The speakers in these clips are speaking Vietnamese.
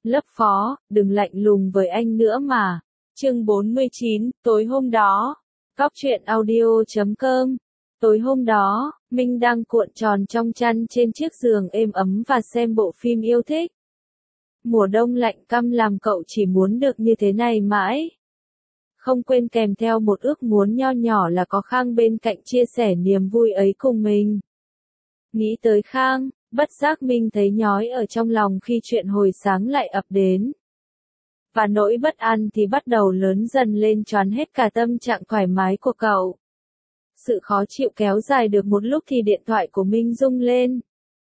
Lớp phó, đừng lạnh lùng với anh nữa mà. Chương 49, tối hôm đó. Cóc truyện audio.com. Tối hôm đó, Minh đang cuộn tròn trong chăn trên chiếc giường êm ấm và xem bộ phim yêu thích. Mùa đông lạnh căm làm cậu chỉ muốn được như thế này mãi. Không quên kèm theo một ước muốn nho nhỏ là có Khang bên cạnh chia sẻ niềm vui ấy cùng mình. Nghĩ tới Khang, bất giác Minh thấy nhói ở trong lòng khi chuyện hồi sáng lại ập đến. Và nỗi bất an thì bắt đầu lớn dần lên choán hết cả tâm trạng thoải mái của cậu. Sự khó chịu kéo dài được một lúc thì điện thoại của Minh rung lên.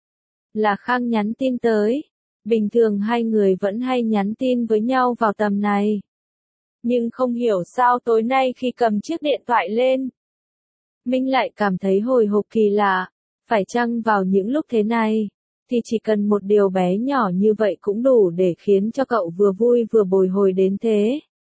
Là Khang nhắn tin tới. Bình thường hai người vẫn hay nhắn tin với nhau vào tầm này. Nhưng không hiểu sao tối nay khi cầm chiếc điện thoại lên, Minh lại cảm thấy hồi hộp kỳ lạ. Phải chăng vào những lúc thế này, thì chỉ cần một điều bé nhỏ như vậy cũng đủ để khiến cho cậu vừa vui vừa bồi hồi đến thế.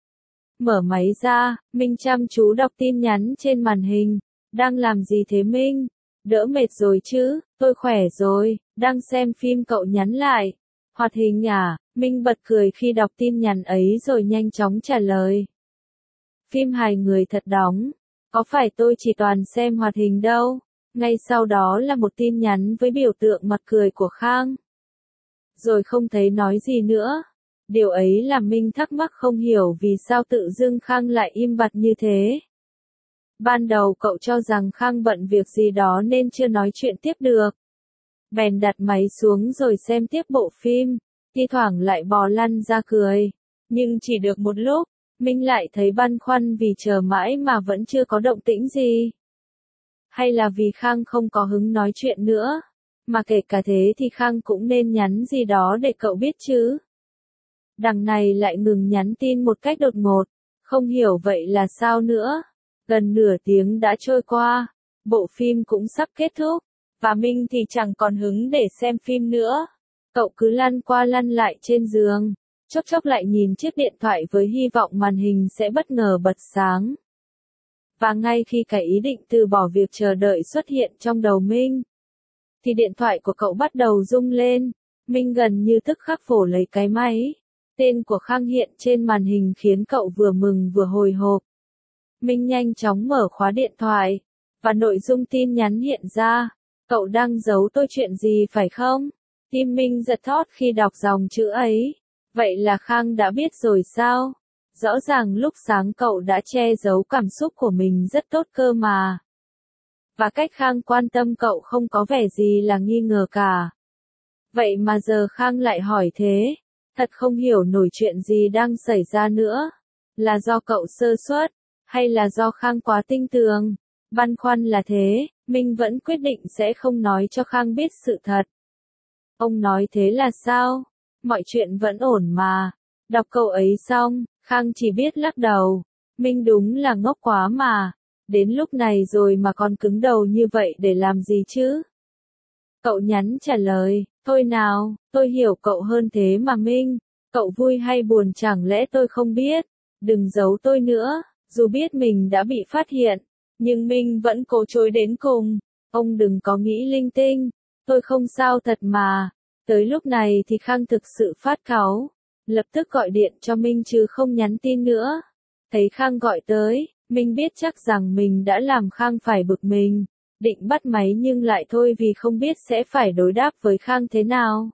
Mở máy ra, Minh chăm chú đọc tin nhắn trên màn hình. Đang làm gì thế Minh? Đỡ mệt rồi chứ? Tôi khỏe rồi, đang xem phim cậu nhắn lại. Hoạt hình à? Minh bật cười khi đọc tin nhắn ấy rồi nhanh chóng trả lời. Phim hài người thật đóng. Có phải tôi chỉ toàn xem hoạt hình đâu? Ngay sau đó là một tin nhắn với biểu tượng mặt cười của Khang. Rồi không thấy nói gì nữa. Điều ấy làm Minh thắc mắc không hiểu vì sao tự dưng Khang lại im bặt như thế. Ban đầu cậu cho rằng Khang bận việc gì đó nên chưa nói chuyện tiếp được. Bèn đặt máy xuống rồi xem tiếp bộ phim, thi thoảng lại bò lăn ra cười. Nhưng chỉ được một lúc, Minh lại thấy băn khoăn vì chờ mãi mà vẫn chưa có động tĩnh gì. Hay là vì Khang không có hứng nói chuyện nữa, mà kể cả thế thì Khang cũng nên nhắn gì đó để cậu biết chứ. Đằng này lại ngừng nhắn tin một cách đột ngột, không hiểu vậy là sao nữa. Gần nửa tiếng đã trôi qua, bộ phim cũng sắp kết thúc, và Minh thì chẳng còn hứng để xem phim nữa. Cậu cứ lăn qua lăn lại trên giường, chốc chốc lại nhìn chiếc điện thoại với hy vọng màn hình sẽ bất ngờ bật sáng. Và ngay khi cái ý định từ bỏ việc chờ đợi xuất hiện trong đầu Minh, thì điện thoại của cậu bắt đầu rung lên. Minh gần như tức khắc vồ lấy cái máy. Tên của Khang hiện trên màn hình khiến cậu vừa mừng vừa hồi hộp. Minh nhanh chóng mở khóa điện thoại, và nội dung tin nhắn hiện ra. Cậu đang giấu tôi chuyện gì phải không? Tim Minh giật thót khi đọc dòng chữ ấy. Vậy là Khang đã biết rồi sao? Rõ ràng lúc sáng cậu đã che giấu cảm xúc của mình rất tốt cơ mà. Và cách Khang quan tâm cậu không có vẻ gì là nghi ngờ cả. Vậy mà giờ Khang lại hỏi thế. Thật không hiểu nổi chuyện gì đang xảy ra nữa. Là do cậu sơ suất, hay là do Khang quá tinh tường? Băn khoăn là thế, Minh vẫn quyết định sẽ không nói cho Khang biết sự thật. Ông nói thế là sao? Mọi chuyện vẫn ổn mà. Đọc câu ấy xong, Khang chỉ biết lắc đầu. Minh đúng là ngốc quá mà. Đến lúc này rồi mà còn cứng đầu như vậy để làm gì chứ? Cậu nhắn trả lời, thôi nào, tôi hiểu cậu hơn thế mà Minh. Cậu vui hay buồn chẳng lẽ tôi không biết? Đừng giấu tôi nữa. Dù biết mình đã bị phát hiện, nhưng Minh vẫn cố chối đến cùng. Ông đừng có nghĩ linh tinh. Tôi không sao thật mà. Tới lúc này thì Khang thực sự phát cáu. Lập tức gọi điện cho Minh chứ không nhắn tin nữa. Thấy Khang gọi tới, Minh biết chắc rằng mình đã làm Khang phải bực mình. Định bắt máy nhưng lại thôi vì không biết sẽ phải đối đáp với Khang thế nào.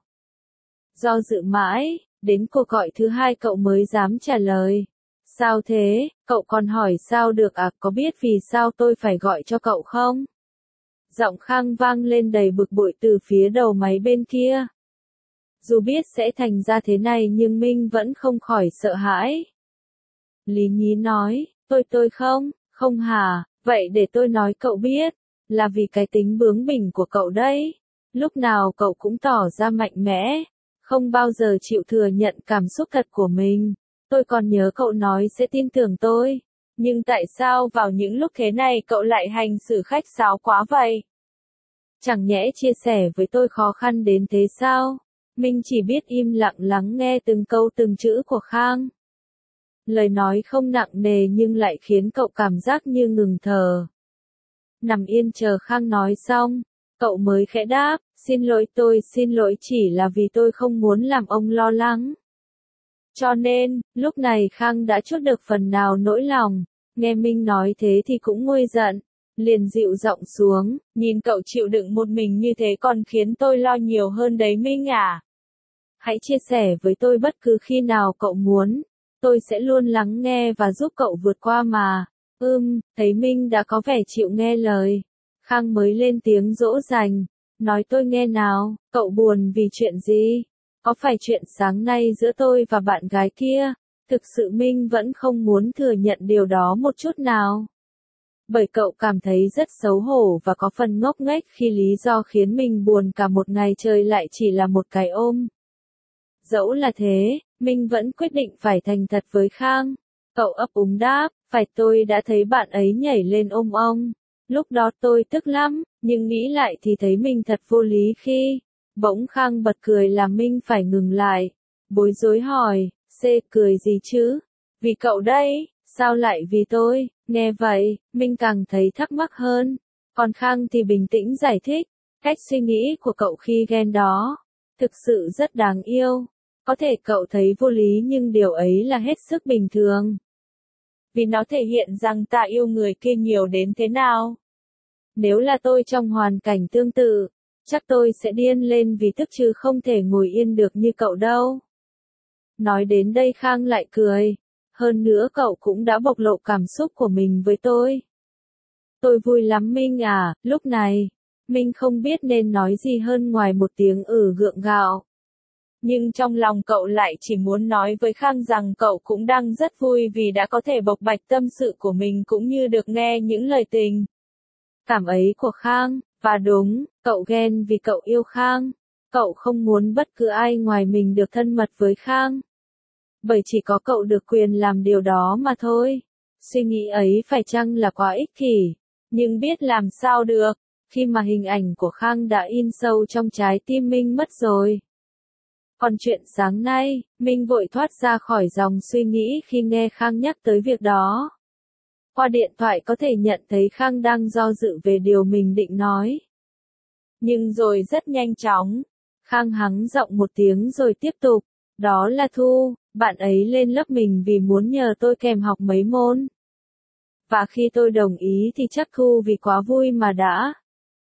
Do dự mãi, đến cuộc gọi thứ hai cậu mới dám trả lời. Sao thế, cậu còn hỏi sao được à, có biết vì sao tôi phải gọi cho cậu không? Giọng Khang vang lên đầy bực bội từ phía đầu máy bên kia. Dù biết sẽ thành ra thế này nhưng Minh vẫn không khỏi sợ hãi. Lý nhí nói, tôi không hả, vậy để tôi nói cậu biết, là vì cái tính bướng bỉnh của cậu đấy. Lúc nào cậu cũng tỏ ra mạnh mẽ, không bao giờ chịu thừa nhận cảm xúc thật của mình. Tôi còn nhớ cậu nói sẽ tin tưởng tôi. Nhưng tại sao vào những lúc thế này cậu lại hành xử khách sáo quá vậy? Chẳng nhẽ chia sẻ với tôi khó khăn đến thế sao? Minh chỉ biết im lặng lắng nghe từng câu từng chữ của Khang. Lời nói không nặng nề nhưng lại khiến cậu cảm giác như ngừng thở. Nằm yên chờ Khang nói xong, cậu mới khẽ đáp, xin lỗi tôi xin lỗi chỉ là vì tôi không muốn làm ông lo lắng. Cho nên, lúc này Khang đã trút được phần nào nỗi lòng, nghe Minh nói thế thì cũng nguôi giận, liền dịu giọng xuống, nhìn cậu chịu đựng một mình như thế còn khiến tôi lo nhiều hơn đấy Minh à. Hãy chia sẻ với tôi bất cứ khi nào cậu muốn, tôi sẽ luôn lắng nghe và giúp cậu vượt qua mà. Thấy Minh đã có vẻ chịu nghe lời, Khang mới lên tiếng dỗ dành, nói tôi nghe nào, cậu buồn vì chuyện gì? Có phải chuyện sáng nay giữa tôi và bạn gái kia? Thực sự Minh vẫn không muốn thừa nhận điều đó một chút nào. Bởi cậu cảm thấy rất xấu hổ và có phần ngốc nghếch khi lý do khiến mình buồn cả một ngày trời lại chỉ là một cái ôm. Dẫu là thế, Minh vẫn quyết định phải thành thật với Khang. Cậu ấp úng đáp, phải tôi đã thấy bạn ấy nhảy lên ôm ông. Lúc đó tôi tức lắm, nhưng nghĩ lại thì thấy mình thật vô lý khi. Bỗng Khang bật cười làm Minh phải ngừng lại. Bối rối hỏi, cười gì chứ? Vì cậu đây, sao lại vì tôi? Nghe vậy, Minh càng thấy thắc mắc hơn. Còn Khang thì bình tĩnh giải thích, cách suy nghĩ của cậu khi ghen đó, thực sự rất đáng yêu. Có thể cậu thấy vô lý nhưng điều ấy là hết sức bình thường. Vì nó thể hiện rằng ta yêu người kia nhiều đến thế nào. Nếu là tôi trong hoàn cảnh tương tự, chắc tôi sẽ điên lên vì tức chứ không thể ngồi yên được như cậu đâu. Nói đến đây Khang lại cười. Hơn nữa cậu cũng đã bộc lộ cảm xúc của mình với tôi. Tôi vui lắm Minh à, lúc này, Minh không biết nên nói gì hơn ngoài một tiếng gượng gạo. Nhưng trong lòng cậu lại chỉ muốn nói với Khang rằng cậu cũng đang rất vui vì đã có thể bộc bạch tâm sự của mình cũng như được nghe những lời tình cảm ấy của Khang, và đúng, cậu ghen vì cậu yêu Khang. Cậu không muốn bất cứ ai ngoài mình được thân mật với Khang. Bởi chỉ có cậu được quyền làm điều đó mà thôi. Suy nghĩ ấy phải chăng là quá ích kỷ, nhưng biết làm sao được, khi mà hình ảnh của Khang đã in sâu trong trái tim Minh mất rồi. Còn chuyện sáng nay, Minh vội thoát ra khỏi dòng suy nghĩ khi nghe Khang nhắc tới việc đó. Qua điện thoại có thể nhận thấy Khang đang do dự về điều mình định nói. Nhưng rồi rất nhanh chóng, Khang hắng giọng một tiếng rồi tiếp tục, đó là Thu, bạn ấy lên lớp mình vì muốn nhờ tôi kèm học mấy môn. Và khi tôi đồng ý thì chắc Thu vì quá vui mà đã.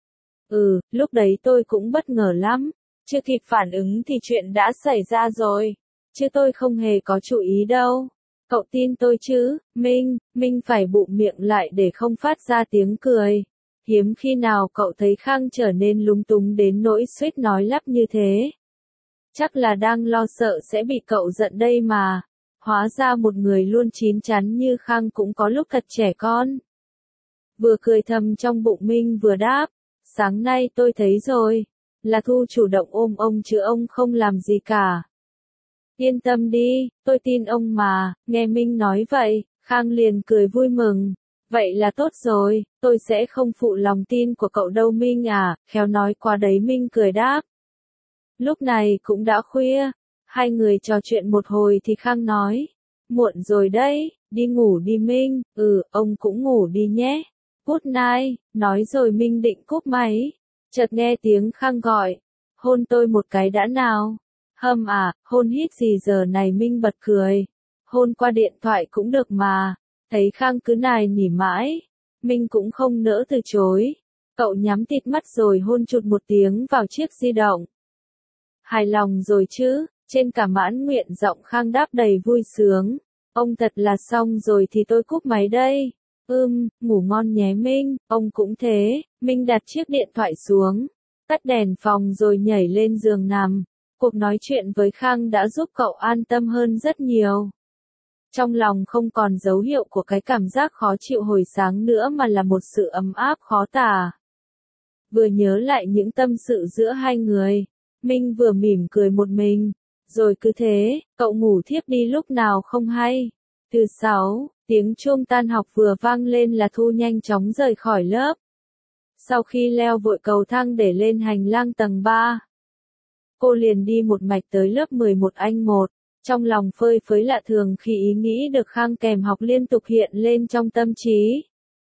Lúc đấy tôi cũng bất ngờ lắm, chưa kịp phản ứng thì chuyện đã xảy ra rồi, chứ tôi không hề có chú ý đâu. Cậu tin tôi chứ, Minh phải bụm miệng lại để không phát ra tiếng cười. Hiếm khi nào cậu thấy Khang trở nên lúng túng đến nỗi suýt nói lắp như thế. Chắc là đang lo sợ sẽ bị cậu giận đây mà. Hóa ra một người luôn chín chắn như Khang cũng có lúc thật trẻ con. Vừa cười thầm trong bụng Minh vừa đáp, sáng nay tôi thấy rồi, là Thu chủ động ôm ông chứ ông không làm gì cả. Yên tâm đi, tôi tin ông mà. Nghe Minh nói vậy, Khang liền cười vui mừng. Vậy là tốt rồi, tôi sẽ không phụ lòng tin của cậu đâu Minh à, khéo nói qua đấy Minh cười đáp. Lúc này cũng đã khuya, hai người trò chuyện một hồi thì Khang nói, muộn rồi đấy, đi ngủ đi Minh, ông cũng ngủ đi nhé. Good night, nói rồi Minh định cúp máy, chợt nghe tiếng Khang gọi, hôn tôi một cái đã nào. Hôn hít gì giờ này Minh bật cười, hôn qua điện thoại cũng được mà. Thấy Khang cứ nài nỉ mãi, Minh cũng không nỡ từ chối. Cậu nhắm tịt mắt rồi hôn chụt một tiếng vào chiếc di động. Hài lòng rồi chứ, trên cả mãn nguyện giọng Khang đáp đầy vui sướng. Ông thật là xong rồi thì tôi cúp máy đây. Ngủ ngon nhé Minh, ông cũng thế. Minh đặt chiếc điện thoại xuống, tắt đèn phòng rồi nhảy lên giường nằm. Cuộc nói chuyện với Khang đã giúp cậu an tâm hơn rất nhiều. Trong lòng không còn dấu hiệu của cái cảm giác khó chịu hồi sáng nữa mà là một sự ấm áp khó tả. Vừa nhớ lại những tâm sự giữa hai người, Minh vừa mỉm cười một mình. Rồi cứ thế, cậu ngủ thiếp đi lúc nào không hay. Từ 6, tiếng chuông tan học vừa vang lên là Thu nhanh chóng rời khỏi lớp. Sau khi leo vội cầu thang để lên hành lang tầng 3, cô liền đi một mạch tới lớp 11 anh 1. Trong lòng phơi phới lạ thường khi ý nghĩ được Khang kèm học liên tục hiện lên trong tâm trí.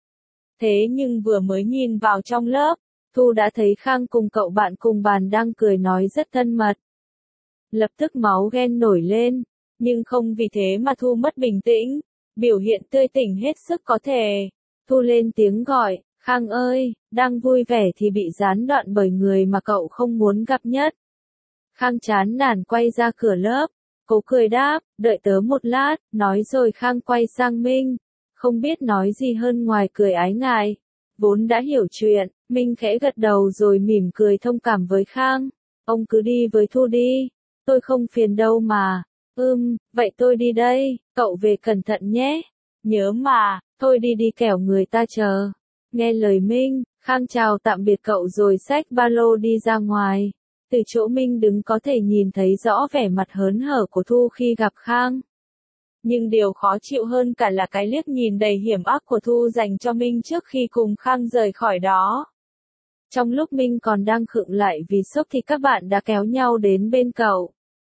Thế nhưng vừa mới nhìn vào trong lớp, Thu đã thấy Khang cùng cậu bạn cùng bàn đang cười nói rất thân mật. Lập tức máu ghen nổi lên, nhưng không vì thế mà Thu mất bình tĩnh, biểu hiện tươi tỉnh hết sức có thể. Thu lên tiếng gọi, Khang ơi, đang vui vẻ thì bị gián đoạn bởi người mà cậu không muốn gặp nhất. Khang chán nản quay ra cửa lớp, cố cười đáp, đợi tớ một lát, nói rồi Khang quay sang Minh, không biết nói gì hơn ngoài cười ái ngại. Vốn đã hiểu chuyện, Minh khẽ gật đầu rồi mỉm cười thông cảm với Khang. Ông cứ đi với Thu đi, tôi không phiền đâu mà. Vậy tôi đi đây, cậu về cẩn thận nhé. Nhớ mà, thôi đi đi kẻo người ta chờ. Nghe lời Minh, Khang chào tạm biệt cậu rồi xách ba lô đi ra ngoài. Từ chỗ Minh đứng có thể nhìn thấy rõ vẻ mặt hớn hở của Thu khi gặp Khang. Nhưng điều khó chịu hơn cả là cái liếc nhìn đầy hiểm ác của Thu dành cho Minh trước khi cùng Khang rời khỏi đó. Trong lúc Minh còn đang khựng lại vì sốc thì các bạn đã kéo nhau đến bên cậu.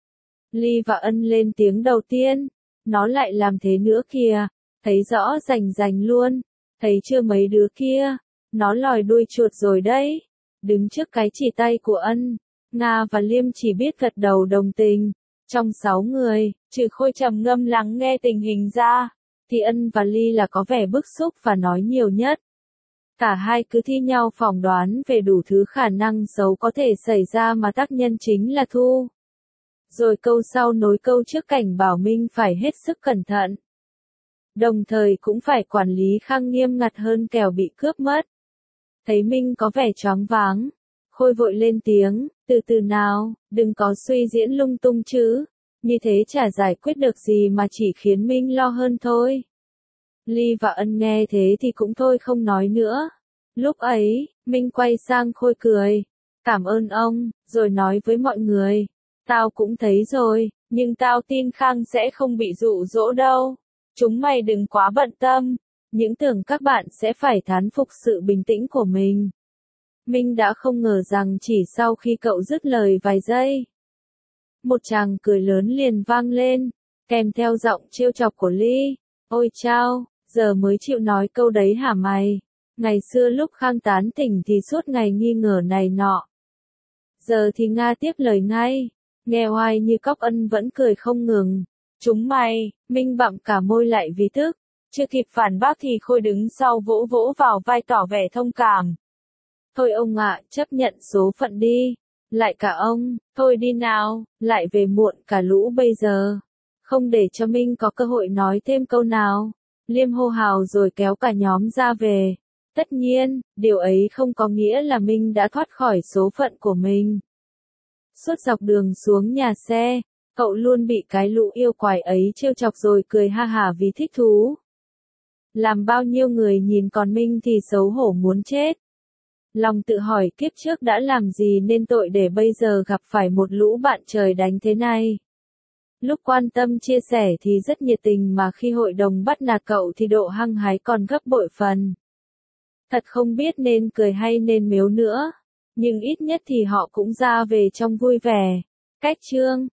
Ly và Ân lên tiếng đầu tiên. Nó lại làm thế nữa kìa, thấy rõ rành rành luôn. Thấy chưa mấy đứa kia, nó lòi đuôi chuột rồi đấy. Đứng trước cái chỉ tay của Ân, Nga và Liêm chỉ biết gật đầu đồng tình. Trong 6 người, trừ Khôi trầm ngâm lắng nghe tình hình ra, thì Ân và Ly là có vẻ bức xúc và nói nhiều nhất. Cả hai cứ thi nhau phỏng đoán về đủ thứ khả năng xấu có thể xảy ra mà tác nhân chính là Thu. Rồi câu sau nối câu trước cảnh bảo Minh phải hết sức cẩn thận. Đồng thời cũng phải quản lý Khang nghiêm ngặt hơn kẻo bị cướp mất. Thấy Minh có vẻ choáng váng, Khôi vội lên tiếng, từ từ nào, đừng có suy diễn lung tung chứ, như thế chả giải quyết được gì mà chỉ khiến Minh lo hơn thôi. Ly và Ân nghe thế thì cũng thôi không nói nữa. Lúc ấy, Minh quay sang Khôi cười, cảm ơn ông, rồi nói với mọi người, tao cũng thấy rồi, nhưng tao tin Khang sẽ không bị dụ dỗ đâu. Chúng mày đừng quá bận tâm, những tưởng các bạn sẽ phải thán phục sự bình tĩnh của mình. Minh đã không ngờ rằng chỉ sau khi cậu dứt lời vài giây, một tràng cười lớn liền vang lên, kèm theo giọng trêu chọc của Ly. Ôi chao, giờ mới chịu nói câu đấy hả mày? Ngày xưa lúc Khang tán tỉnh thì suốt ngày nghi ngờ này nọ. Giờ thì Nga tiếp lời ngay, nghe oai như cóc. Ân vẫn cười không ngừng. Chúng mày, Minh bặm cả môi lại vì tức. Chưa kịp phản bác thì Khôi đứng sau vỗ vỗ vào vai tỏ vẻ thông cảm. Thôi ông ạ, chấp nhận số phận đi. Lại cả ông, thôi đi nào, lại về muộn cả lũ bây giờ. Không để cho Minh có cơ hội nói thêm câu nào. Liêm hô hào rồi kéo cả nhóm ra về. Tất nhiên, điều ấy không có nghĩa là Minh đã thoát khỏi số phận của mình. Suốt dọc đường xuống nhà xe, cậu luôn bị cái lũ yêu quái ấy trêu chọc rồi cười ha hả vì thích thú. Làm bao nhiêu người nhìn còn Minh thì xấu hổ muốn chết. Lòng tự hỏi kiếp trước đã làm gì nên tội để bây giờ gặp phải một lũ bạn trời đánh thế này. Lúc quan tâm chia sẻ thì rất nhiệt tình mà khi hội đồng bắt nạt cậu thì độ hăng hái còn gấp bội phần. Thật không biết nên cười hay nên mếu nữa. Nhưng ít nhất thì họ cũng ra về trong vui vẻ. Cách chương